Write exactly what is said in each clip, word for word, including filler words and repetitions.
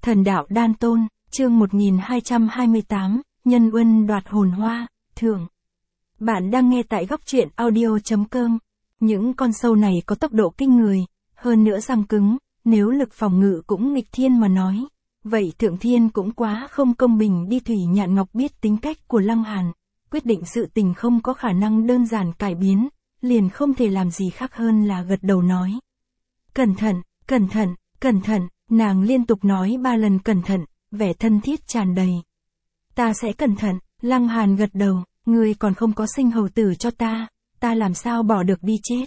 Thần đạo đan tôn, chương một nghìn hai trăm hai mươi tám, Nhân Uân đoạt hồn hoa, thượng. Bạn đang nghe tại góc truyện audio chấm com. Những con sâu này có tốc độ kinh người, hơn nữa răng cứng, nếu lực phòng ngự cũng nghịch thiên mà nói. Vậy Thượng Thiên cũng quá không công bình đi. Thủy Nhạn Ngọc biết tính cách của Lăng Hàn, quyết định sự tình không có khả năng đơn giản cải biến, liền không thể làm gì khác hơn là gật đầu nói. Cẩn thận, cẩn thận, cẩn thận, nàng liên tục nói ba lần cẩn thận, vẻ thân thiết tràn đầy. Ta sẽ cẩn thận, Lăng Hàn gật đầu, ngươi còn không có sinh hầu tử cho ta, ta làm sao bỏ được đi chết.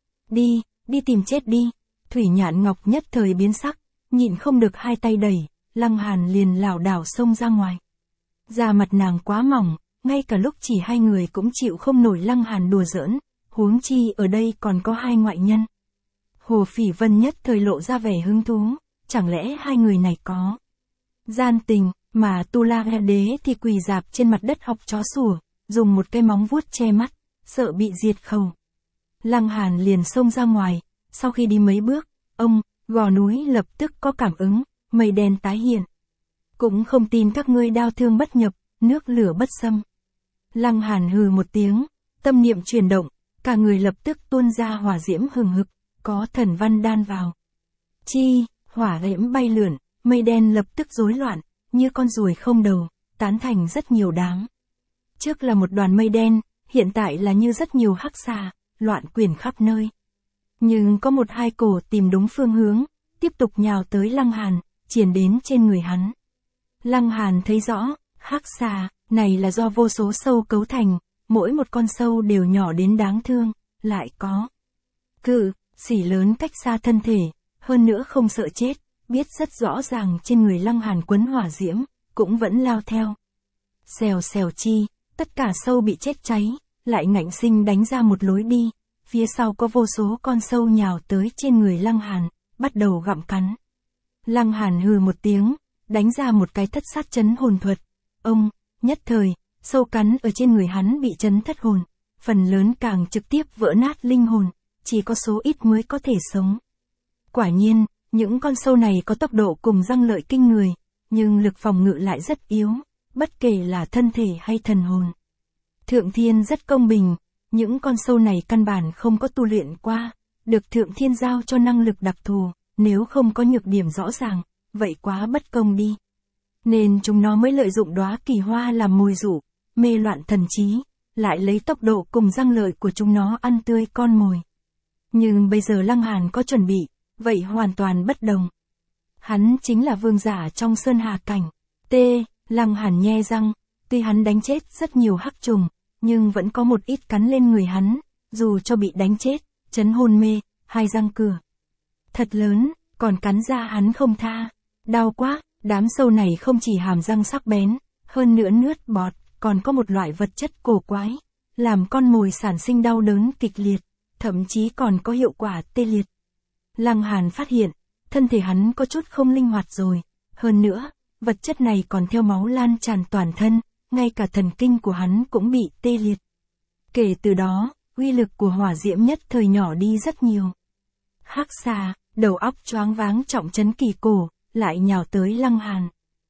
Đi, đi tìm chết đi. Thủy Nhạn Ngọc nhất thời biến sắc, nhịn không được hai tay đẩy, Lăng Hàn liền lảo đảo xông ra ngoài. Da mặt nàng quá mỏng, ngay cả lúc chỉ hai người cũng chịu không nổi Lăng Hàn đùa giỡn, huống chi ở đây còn có hai ngoại nhân. Hồ Phỉ Vân nhất thời lộ ra vẻ hứng thú, chẳng lẽ hai người này có gian tình, mà Tu La Đế thì quỳ rạp trên mặt đất học chó sủa, dùng một cái móng vuốt che mắt, sợ bị diệt khẩu. Lăng Hàn liền xông ra ngoài, sau khi đi mấy bước, ông, gò núi lập tức có cảm ứng, mây đen tái hiện. Cũng không tin các ngươi đao thương bất nhập, nước lửa bất xâm. Lăng Hàn hừ một tiếng, tâm niệm chuyển động, cả người lập tức tuôn ra hỏa diễm hừng hực, có thần văn đan vào. Chi, hỏa diễm bay lượn, mây đen lập tức rối loạn, như con ruồi không đầu, tán thành rất nhiều đám. Trước là một đoàn mây đen, hiện tại là như rất nhiều hắc xà, loạn quyển khắp nơi. Nhưng có một hai cổ tìm đúng phương hướng, tiếp tục nhào tới Lăng Hàn, triển đến trên người hắn. Lăng Hàn thấy rõ, hắc xà này là do vô số sâu cấu thành, mỗi một con sâu đều nhỏ đến đáng thương, lại có cự, xỉ lớn cách xa thân thể, hơn nữa không sợ chết, biết rất rõ ràng trên người Lăng Hàn quấn hỏa diễm, cũng vẫn lao theo. Xèo xèo chi, tất cả sâu bị chết cháy, lại ngạnh sinh đánh ra một lối đi, phía sau có vô số con sâu nhào tới trên người Lăng Hàn, bắt đầu gặm cắn. Lăng Hàn hừ một tiếng, đánh ra một cái thất sát chấn hồn thuật. Ông, nhất thời, sâu cắn ở trên người hắn bị chấn thất hồn, phần lớn càng trực tiếp vỡ nát linh hồn, chỉ có số ít mới có thể sống. Quả nhiên, những con sâu này có tốc độ cùng răng lợi kinh người, nhưng lực phòng ngự lại rất yếu, bất kể là thân thể hay thần hồn. Thượng Thiên rất công bình, những con sâu này căn bản không có tu luyện qua, được Thượng Thiên giao cho năng lực đặc thù, nếu không có nhược điểm rõ ràng, vậy quá bất công đi. Nên chúng nó mới lợi dụng đóa kỳ hoa làm mồi dụ, mê loạn thần trí, lại lấy tốc độ cùng răng lợi của chúng nó ăn tươi con mồi. Nhưng bây giờ Lăng Hàn có chuẩn bị, vậy hoàn toàn bất đồng. Hắn chính là vương giả trong sơn hà cảnh. T. Lăng Hàn nhe răng, tuy hắn đánh chết rất nhiều hắc trùng, nhưng vẫn có một ít cắn lên người hắn, dù cho bị đánh chết, chấn hôn mê, hai răng cửa thật lớn, còn cắn ra hắn không tha. Đau quá, đám sâu này không chỉ hàm răng sắc bén, hơn nữa nuốt bọt, còn có một loại vật chất cổ quái, làm con mồi sản sinh đau đớn kịch liệt, thậm chí còn có hiệu quả tê liệt. Lăng Hàn phát hiện, thân thể hắn có chút không linh hoạt rồi, hơn nữa, vật chất này còn theo máu lan tràn toàn thân, ngay cả thần kinh của hắn cũng bị tê liệt. Kể từ đó, uy lực của hỏa diễm nhất thời nhỏ đi rất nhiều. Hắc xà, đầu óc choáng váng trọng trấn kỳ cổ, lại nhào tới Lăng Hàn.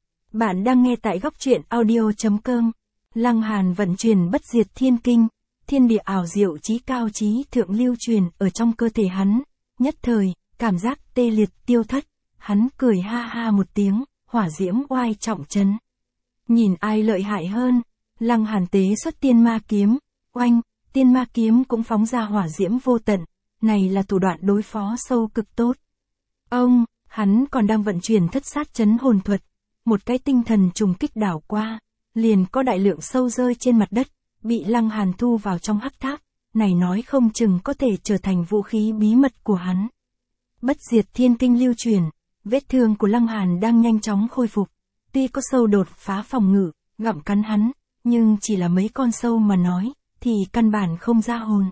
Bạn đang nghe tại góc truyện audio chấm com. Lăng Hàn vận chuyển bất diệt thiên kinh, thiên địa ảo diệu trí cao trí thượng lưu truyền ở trong cơ thể hắn, nhất thời, cảm giác tê liệt tiêu thất, hắn cười ha ha một tiếng, hỏa diễm oai trọng trấn. Nhìn ai lợi hại hơn, Lăng Hàn tế xuất tiên ma kiếm, oanh, tiên ma kiếm cũng phóng ra hỏa diễm vô tận, này là thủ đoạn đối phó sâu cực tốt. Ông, hắn còn đang vận chuyển thất sát chấn hồn thuật, một cái tinh thần trùng kích đảo qua, liền có đại lượng sâu rơi trên mặt đất, bị Lăng Hàn thu vào trong hắc tháp, này nói không chừng có thể trở thành vũ khí bí mật của hắn. Bất diệt thiên kinh lưu truyền, vết thương của Lăng Hàn đang nhanh chóng khôi phục, tuy có sâu đột phá phòng ngự, gặm cắn hắn, nhưng chỉ là mấy con sâu mà nói, thì căn bản không ra hồn.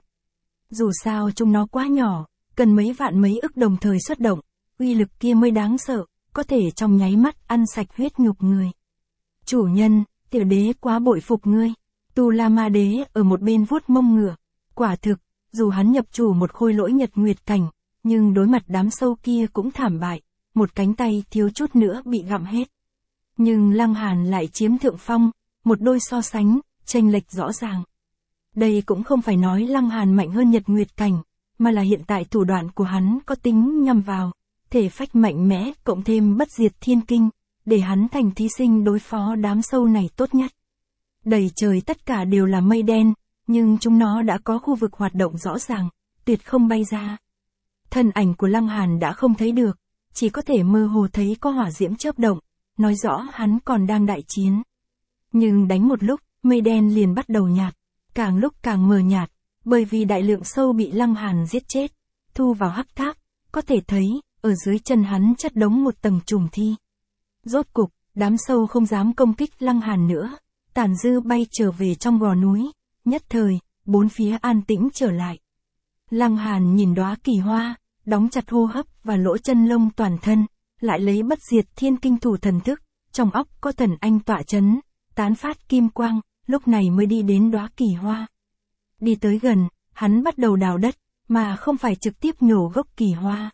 Dù sao chúng nó quá nhỏ, cần mấy vạn mấy ức đồng thời xuất động, uy lực kia mới đáng sợ, có thể trong nháy mắt ăn sạch huyết nhục người. Chủ nhân, tiểu đế quá bội phục ngươi. Tu La Ma Đế ở một bên vuốt mông ngựa, quả thực, dù hắn nhập chủ một khôi lỗi nhật nguyệt cảnh, nhưng đối mặt đám sâu kia cũng thảm bại, một cánh tay thiếu chút nữa bị gặm hết. Nhưng Lăng Hàn lại chiếm thượng phong, một đôi so sánh, chênh lệch rõ ràng. Đây cũng không phải nói Lăng Hàn mạnh hơn Nhật Nguyệt Cảnh, mà là hiện tại thủ đoạn của hắn có tính nhằm vào, thể phách mạnh mẽ cộng thêm bất diệt thiên kinh, để hắn thành thí sinh đối phó đám sâu này tốt nhất. Đầy trời tất cả đều là mây đen, nhưng chúng nó đã có khu vực hoạt động rõ ràng, tuyệt không bay ra. Thân ảnh của Lăng Hàn đã không thấy được, chỉ có thể mơ hồ thấy có hỏa diễm chớp động, nói rõ hắn còn đang đại chiến. Nhưng đánh một lúc, mây đen liền bắt đầu nhạt, càng lúc càng mờ nhạt, bởi vì đại lượng sâu bị Lăng Hàn giết chết, thu vào hắc tháp, có thể thấy, ở dưới chân hắn chất đống một tầng trùng thi. Rốt cục, đám sâu không dám công kích Lăng Hàn nữa, tàn dư bay trở về trong gò núi, nhất thời, bốn phía an tĩnh trở lại. Lăng Hàn nhìn đóa kỳ hoa, đóng chặt hô hấp và lỗ chân lông toàn thân, lại lấy bất diệt thiên kinh thủ thần thức, trong óc có thần anh tọa chấn, tán phát kim quang, lúc này mới đi đến đóa kỳ hoa. Đi tới gần, hắn bắt đầu đào đất, mà không phải trực tiếp nhổ gốc kỳ hoa.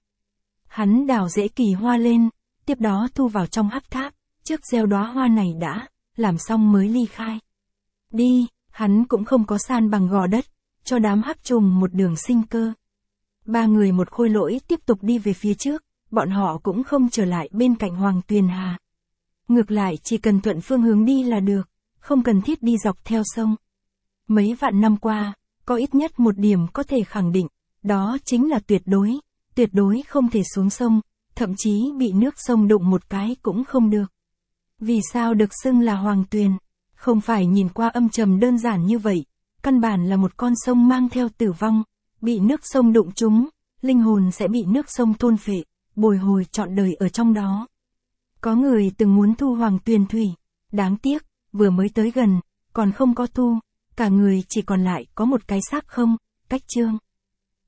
Hắn đào rễ kỳ hoa lên, tiếp đó thu vào trong hắc tháp, trước gieo đóa hoa này đã, làm xong mới ly khai. Đi, hắn cũng không có san bằng gò đất, cho đám hắc trùng một đường sinh cơ. Ba người một khôi lỗi tiếp tục đi về phía trước, bọn họ cũng không trở lại bên cạnh Hoàng Tuyền Hà. Ngược lại chỉ cần thuận phương hướng đi là được, không cần thiết đi dọc theo sông. Mấy vạn năm qua, có ít nhất một điểm có thể khẳng định, đó chính là tuyệt đối, tuyệt đối không thể xuống sông, thậm chí bị nước sông đụng một cái cũng không được. Vì sao được xưng là Hoàng Tuyền? Không phải nhìn qua âm trầm đơn giản như vậy, căn bản là một con sông mang theo tử vong, bị nước sông đụng trúng, linh hồn sẽ bị nước sông thôn phệ, bồi hồi trọn đời ở trong đó. Có người từng muốn thu Hoàng Tuyền thủy, đáng tiếc, vừa mới tới gần, còn không có thu, cả người chỉ còn lại có một cái xác không, cách chương.